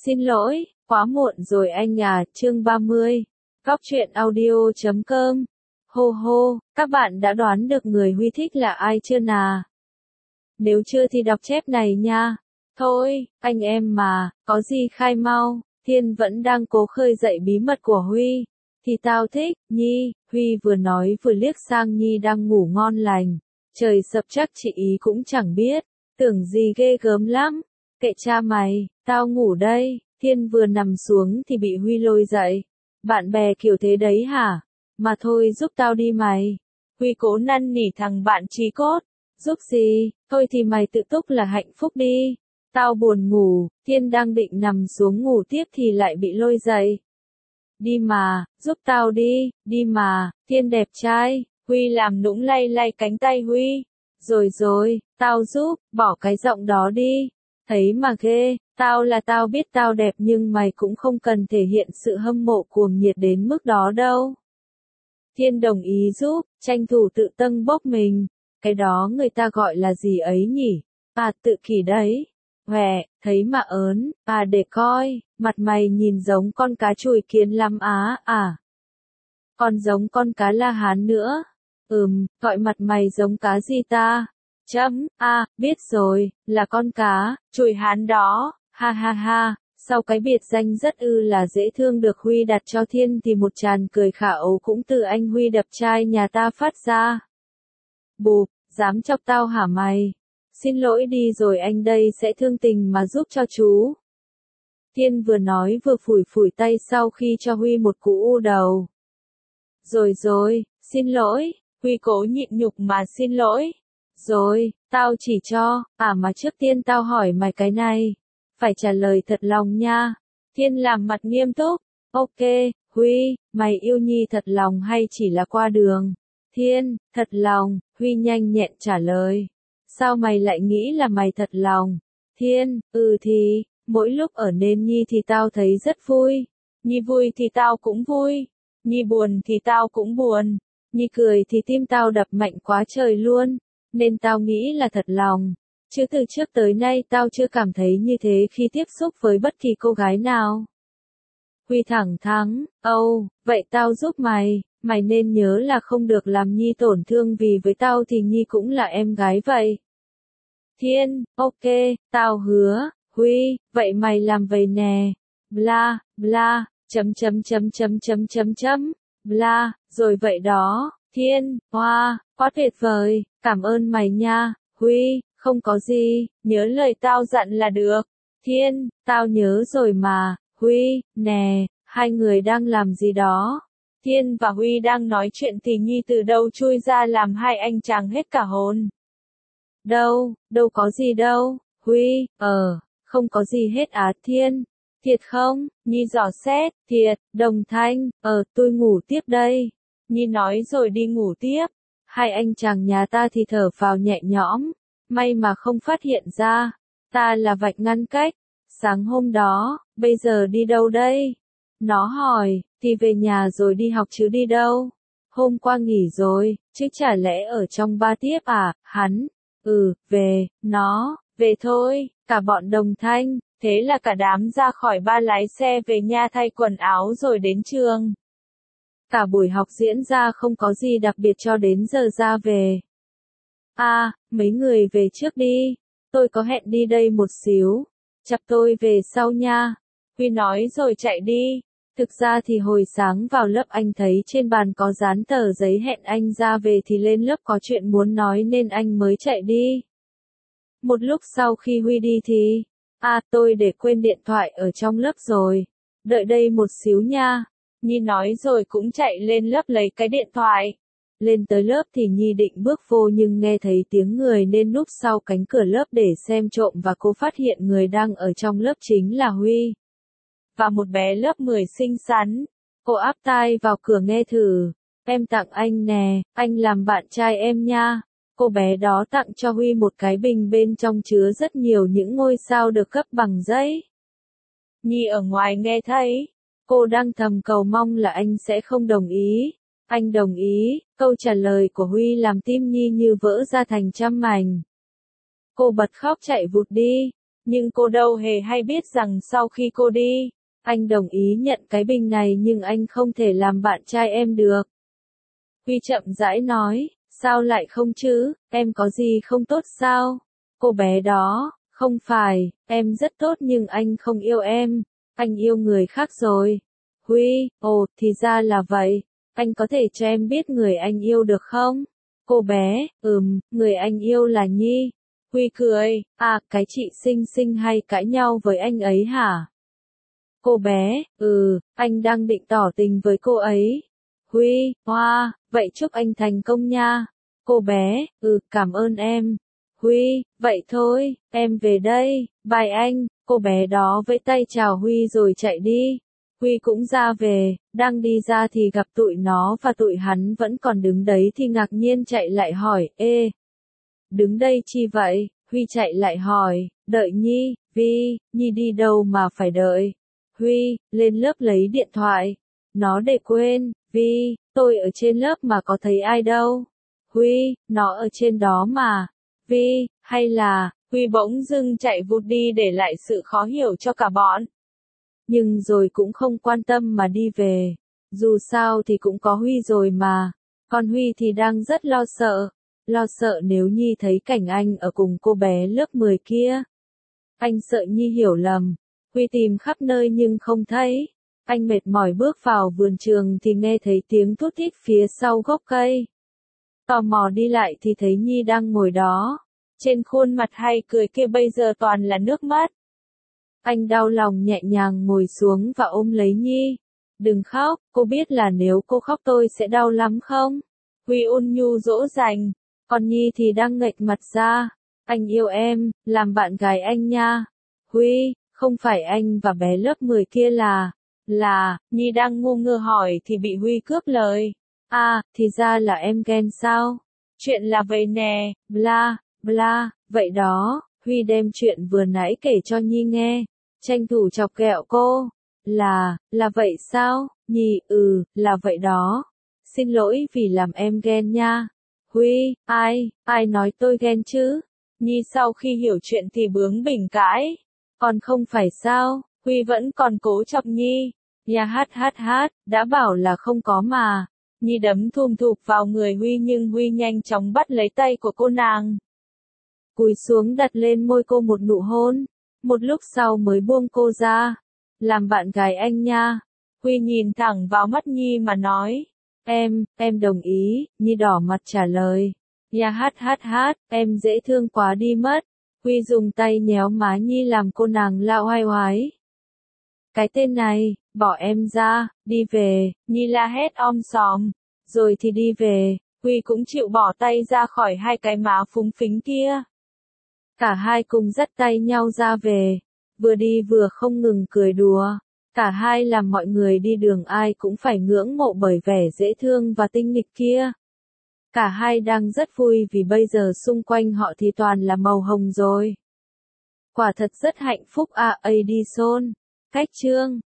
Xin lỗi, quá muộn rồi anh à, chương 30. Góc truyện audio.com. Hô hô, các bạn đã đoán được người Huy thích là ai chưa nà? Nếu chưa thì đọc chép này nha. Thôi, anh em mà, có gì khai mau, Thiên vẫn đang cố khơi dậy bí mật của Huy. Thì tao thích, Nhi, Huy vừa nói vừa liếc sang Nhi đang ngủ ngon lành. Trời sập chắc chị ý cũng chẳng biết, tưởng gì ghê gớm lắm. Kệ cha mày, tao ngủ đây. Thiên vừa nằm xuống thì bị Huy lôi dậy. Bạn bè kiểu thế đấy hả? Mà thôi giúp tao đi mày. Huy cố năn nỉ thằng bạn chí cốt. Giúp gì? Thôi thì mày tự túc là hạnh phúc đi. Tao buồn ngủ. Thiên đang định nằm xuống ngủ tiếp thì lại bị lôi dậy. Đi mà, giúp tao đi, đi mà, Thiên đẹp trai. Huy làm nũng lay lay cánh tay Huy. Rồi, tao giúp, bỏ cái giọng đó đi. Thấy mà ghê, tao biết tao đẹp nhưng mày cũng không cần thể hiện sự hâm mộ cuồng nhiệt đến mức đó đâu. Thiên đồng ý giúp, tranh thủ tự tâng bốc mình. Cái đó người ta gọi là gì ấy nhỉ? À tự kỷ đấy. Hòe, thấy mà ớn, à để coi, mặt mày nhìn giống con cá chùi kiến lắm á, à. Còn giống con cá La Hán nữa. Gọi mặt mày giống cá gì ta? Biết rồi, là con cá, chùi Hán đó, ha ha ha. Sau cái biệt danh rất là dễ thương được Huy đặt cho Thiên thì một tràng cười khả ấu cũng từ anh Huy đẹp trai nhà ta phát ra. Bụp, dám chọc tao hả mày? Xin lỗi đi rồi anh đây sẽ thương tình mà giúp cho chú. Thiên vừa nói vừa phủi tay sau khi cho Huy một cú u đầu. Rồi, xin lỗi, Huy cố nhịn nhục mà xin lỗi. Rồi, tao chỉ cho, mà trước tiên tao hỏi mày cái này. Phải trả lời thật lòng nha. Thiên làm mặt nghiêm túc. Ok, Huy, mày yêu Nhi thật lòng hay chỉ là qua đường? Thiên, thật lòng, Huy nhanh nhẹn trả lời. Sao mày lại nghĩ là mày thật lòng? Thiên, thì, mỗi lúc ở bên Nhi thì tao thấy rất vui. Nhi vui thì tao cũng vui. Nhi buồn thì tao cũng buồn. Nhi cười thì tim tao đập mạnh quá trời luôn. Nên tao nghĩ là thật lòng. Chứ từ trước tới nay tao chưa cảm thấy như thế khi tiếp xúc với bất kỳ cô gái nào. Huy thẳng thắn, vậy tao giúp mày, mày nên nhớ là không được làm Nhi tổn thương vì với tao thì Nhi cũng là em gái vậy. Thiên, ok, tao hứa, Huy, vậy mày làm vậy nè, bla, bla, bla, rồi vậy đó, Thiên, quá tuyệt vời, cảm ơn mày nha, Huy, không có gì, nhớ lời tao dặn là được. Thiên, tao nhớ rồi mà, Huy, nè, hai người đang làm gì đó? Thiên và Huy đang nói chuyện thì Nhi từ đâu chui ra làm hai anh chàng hết cả hồn. Đâu có gì đâu, Huy, không có gì hết á Thiên. Thiệt không? Nhi dò xét, thiệt, đồng thanh, tôi ngủ tiếp đây. Nhi nói rồi đi ngủ tiếp. Hai anh chàng nhà ta thì thở phào nhẹ nhõm. May mà không phát hiện ra. Ta là vạch ngăn cách. Sáng hôm đó, bây giờ đi đâu đây? Nó hỏi, thì về nhà rồi đi học chứ đi đâu? Hôm qua nghỉ rồi, chứ chả lẽ ở trong ba tiếp à? Hắn, về thôi, cả bọn đồng thanh. Thế là cả đám ra khỏi ba lái xe về nhà thay quần áo rồi đến trường. Cả buổi học diễn ra không có gì đặc biệt cho đến giờ ra về. Mấy người về trước đi. Tôi có hẹn đi đây một xíu. Chặp tôi về sau nha. Huy nói rồi chạy đi. Thực ra thì hồi sáng vào lớp anh thấy trên bàn có dán tờ giấy hẹn anh ra về thì lên lớp có chuyện muốn nói nên anh mới chạy đi. Một lúc sau khi Huy đi thì... tôi để quên điện thoại ở trong lớp rồi. Đợi đây một xíu nha. Nhi nói rồi cũng chạy lên lớp lấy cái điện thoại. Lên tới lớp thì Nhi định bước vô nhưng nghe thấy tiếng người nên núp sau cánh cửa lớp để xem trộm và cô phát hiện người đang ở trong lớp chính là Huy. Và một bé lớp 10 xinh xắn. Cô áp tai vào cửa nghe thử. Em tặng anh nè, anh làm bạn trai em nha. Cô bé đó tặng cho Huy một cái bình bên trong chứa rất nhiều những ngôi sao được cấp bằng giấy. Nhi ở ngoài nghe thấy. Cô đang thầm cầu mong là anh sẽ không đồng ý. Anh đồng ý, câu trả lời của Huy làm tim Nhi như vỡ ra thành trăm mảnh. Cô bật khóc chạy vụt đi. Nhưng cô đâu hề hay biết rằng sau khi cô đi, anh đồng ý nhận cái bình này nhưng anh không thể làm bạn trai em được. Huy chậm rãi nói, sao lại không chứ, em có gì không tốt sao? Cô bé đó, không phải, em rất tốt nhưng anh không yêu em, anh yêu người khác rồi. Huy, ồ, thì ra là vậy, anh có thể cho em biết người anh yêu được không? Cô bé, người anh yêu là Nhi. Huy cười, à, cái chị xinh xinh hay cãi nhau với anh ấy hả? Cô bé, anh đang định tỏ tình với cô ấy. Huy, hoa, vậy chúc anh thành công nha. Cô bé, cảm ơn em. Huy, vậy thôi, em về đây, bye anh. Cô bé đó vẫy tay chào Huy rồi chạy đi. Huy cũng ra về, đang đi ra thì gặp tụi nó và tụi hắn vẫn còn đứng đấy thì ngạc nhiên chạy lại hỏi, ê, đứng đây chi vậy? Huy chạy lại hỏi, đợi Nhi, Vi, Nhi đi đâu mà phải đợi? Huy, lên lớp lấy điện thoại. Nó để quên, Vi, tôi ở trên lớp mà có thấy ai đâu. Huy, nó ở trên đó mà. Vi, hay là, Huy bỗng dưng chạy vụt đi để lại sự khó hiểu cho cả bọn. Nhưng rồi cũng không quan tâm mà đi về. Dù sao thì cũng có Huy rồi mà. Còn Huy thì đang rất lo sợ. Lo sợ nếu Nhi thấy cảnh anh ở cùng cô bé lớp 10 kia. Anh sợ Nhi hiểu lầm. Huy tìm khắp nơi nhưng không thấy. Anh mệt mỏi bước vào vườn trường thì nghe thấy tiếng thút thít phía sau gốc cây. Tò mò đi lại thì thấy Nhi đang ngồi đó. Trên khuôn mặt hay cười kia bây giờ toàn là nước mắt. Anh đau lòng nhẹ nhàng ngồi xuống và ôm lấy Nhi. Đừng khóc, cô biết là nếu cô khóc tôi sẽ đau lắm không? Huy ôn nhu dỗ dành. Còn Nhi thì đang nghệch mặt ra. Anh yêu em, làm bạn gái anh nha. Huy, không phải anh và bé lớp 10 kia là, Nhi đang ngu ngơ hỏi thì bị Huy cướp lời. À, thì ra là em ghen sao? Chuyện là vậy nè, bla, bla, vậy đó, Huy đem chuyện vừa nãy kể cho Nhi nghe, tranh thủ chọc ghẹo cô. Là vậy sao? Nhi, là vậy đó. Xin lỗi vì làm em ghen nha. Huy, ai nói tôi ghen chứ? Nhi sau khi hiểu chuyện thì bướng bỉnh cãi. Còn không phải sao, Huy vẫn còn cố chọc Nhi. Nhà hát, đã bảo là không có mà. Nhi đấm thùm thụp vào người Huy nhưng Huy nhanh chóng bắt lấy tay của cô nàng. Cúi xuống đặt lên môi cô một nụ hôn. Một lúc sau mới buông cô ra. Làm bạn gái anh nha. Huy nhìn thẳng vào mắt Nhi mà nói. Em đồng ý, Nhi đỏ mặt trả lời. Nhà hát, em dễ thương quá đi mất. Huy dùng tay nhéo má Nhi làm cô nàng la oai oái. Cái tên này, bỏ em ra, đi về, Nhi la hét om sòm. Rồi thì đi về, Huy cũng chịu bỏ tay ra khỏi hai cái má phúng phính kia. Cả hai cùng dắt tay nhau ra về, vừa đi vừa không ngừng cười đùa. Cả hai làm mọi người đi đường ai cũng phải ngưỡng mộ bởi vẻ dễ thương và tinh nghịch kia. Cả hai đang rất vui vì bây giờ xung quanh họ thì toàn là màu hồng rồi. Quả thật rất hạnh phúc à, Edison. Cách chương